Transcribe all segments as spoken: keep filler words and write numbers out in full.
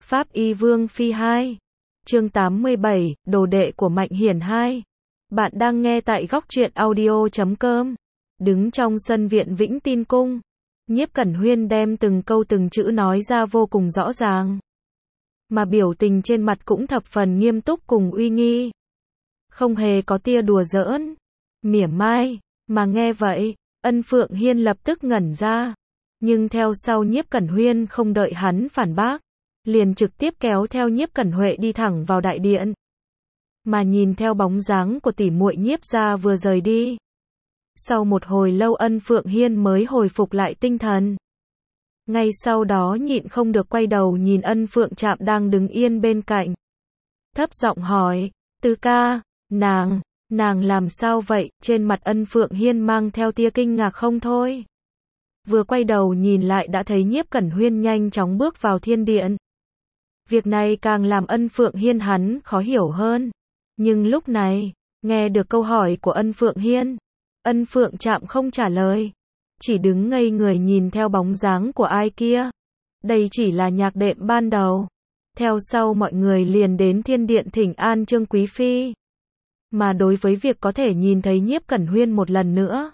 Pháp Y Vương Phi hai. Chương tám mươi bảy, đồ đệ của Mạnh Hiển hai. Bạn đang nghe tại góc truyện audio chấm com. Đứng trong sân viện Vĩnh Tin Cung, Nhiếp Cẩn Huyên đem từng câu từng chữ nói ra vô cùng rõ ràng. Mà biểu tình trên mặt cũng thập phần nghiêm túc cùng uy nghi. Không hề có tia đùa giỡn, mỉa mai, mà nghe vậy, Ân Phượng Hiên lập tức ngẩn ra. Nhưng theo sau Nhiếp Cẩn Huyên không đợi hắn phản bác, liền trực tiếp kéo theo Nhiếp Cẩn Huệ đi thẳng vào đại điện. Mà nhìn theo bóng dáng của tỷ muội Nhiếp gia vừa rời đi. Sau một hồi lâu Ân Phượng Hiên mới hồi phục lại tinh thần. Ngay sau đó nhịn không được quay đầu nhìn Ân Phượng Trạm đang đứng yên bên cạnh. Thấp giọng hỏi, Tứ ca, nàng, nàng làm sao vậy? Trên mặt Ân Phượng Hiên mang theo tia kinh ngạc không thôi. Vừa quay đầu nhìn lại đã thấy Nhiếp Cẩn Huyên nhanh chóng bước vào thiên điện. Việc này càng làm Ân Phượng Hiên hắn khó hiểu hơn. Nhưng lúc này, nghe được câu hỏi của Ân Phượng Hiên, Ân Phượng Trạm không trả lời, chỉ đứng ngây người nhìn theo bóng dáng của ai kia. Đây chỉ là nhạc đệm ban đầu. Theo sau mọi người liền đến thiên điện thỉnh an Trương Quý Phi. Mà đối với việc có thể nhìn thấy Nhiếp Cẩn Huyên một lần nữa,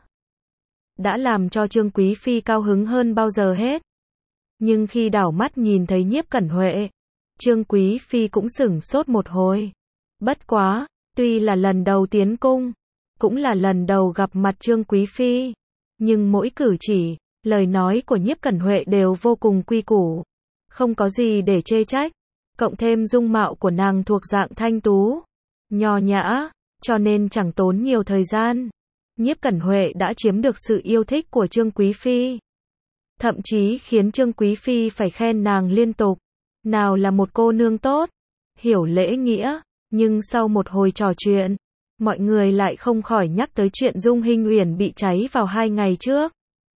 đã làm cho Trương Quý Phi cao hứng hơn bao giờ hết. Nhưng khi đảo mắt nhìn thấy Nhiếp Cẩn Huệ, Trương Quý Phi cũng sửng sốt một hồi. Bất quá, tuy là lần đầu tiến cung, cũng là lần đầu gặp mặt Trương Quý Phi, nhưng mỗi cử chỉ, lời nói của Nhiếp Cẩn Huệ đều vô cùng quy củ, không có gì để chê trách, cộng thêm dung mạo của nàng thuộc dạng thanh tú, nho nhã, cho nên chẳng tốn nhiều thời gian, Nhiếp Cẩn Huệ đã chiếm được sự yêu thích của Trương Quý Phi. Thậm chí khiến Trương Quý Phi phải khen nàng liên tục. Nào là một cô nương tốt, hiểu lễ nghĩa, nhưng sau một hồi trò chuyện, mọi người lại không khỏi nhắc tới chuyện Dung Hinh Uyển bị cháy vào hai ngày trước.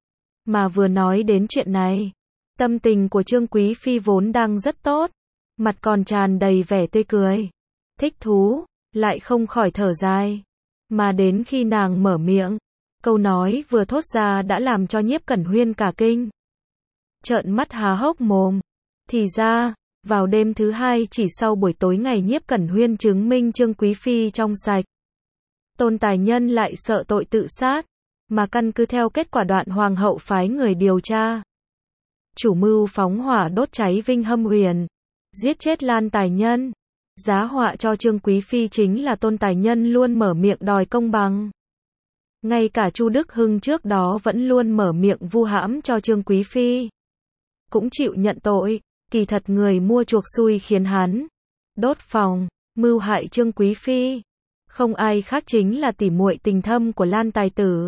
Mà vừa nói đến chuyện này, tâm tình của Trương Quý Phi vốn đang rất tốt, mặt còn tràn đầy vẻ tươi cười, thích thú, lại không khỏi thở dài. Mà đến khi nàng mở miệng, câu nói vừa thốt ra đã làm cho Nhiếp Cẩn Huyên cả kinh. Trợn mắt há hốc mồm. Thì ra, vào đêm thứ hai chỉ sau buổi tối ngày Nhiếp Cẩn Huyên chứng minh Trương Quý Phi trong sạch, Tôn Tài Nhân lại sợ tội tự sát, mà căn cứ theo kết quả đoạn Hoàng hậu phái người điều tra, chủ mưu phóng hỏa đốt cháy Vinh Hâm Huyền, giết chết Lan Tài Nhân. Giá họa cho Trương Quý Phi chính là Tôn Tài Nhân luôn mở miệng đòi công bằng. Ngay cả Chu Đức Hưng trước đó vẫn luôn mở miệng vu hãm cho Trương Quý Phi, cũng chịu nhận tội. Kỳ thật người mua chuộc xui khiến hắn đốt phòng, mưu hại Trương Quý Phi, không ai khác chính là tỷ muội tình thâm của Lan Tài Tử,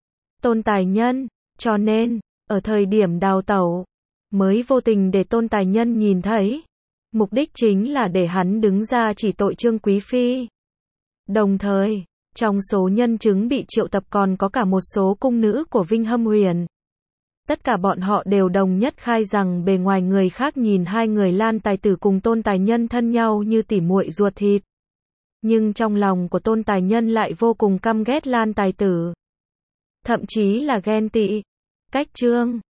Tôn Tài Nhân. Cho nên, ở thời điểm đào tẩu, mới vô tình để Tôn Tài Nhân nhìn thấy. Mục đích chính là để hắn đứng ra chỉ tội Trương Quý Phi. Đồng thời, trong số nhân chứng bị triệu tập còn có cả một số cung nữ của Vinh Hâm Huyền. Tất cả bọn họ đều đồng nhất khai rằng bề ngoài người khác nhìn hai người Lan Tài Tử cùng Tôn Tài Nhân thân nhau như tỉ muội ruột thịt. Nhưng trong lòng của Tôn Tài Nhân lại vô cùng căm ghét Lan Tài Tử. Thậm chí là ghen tị. Cách Trương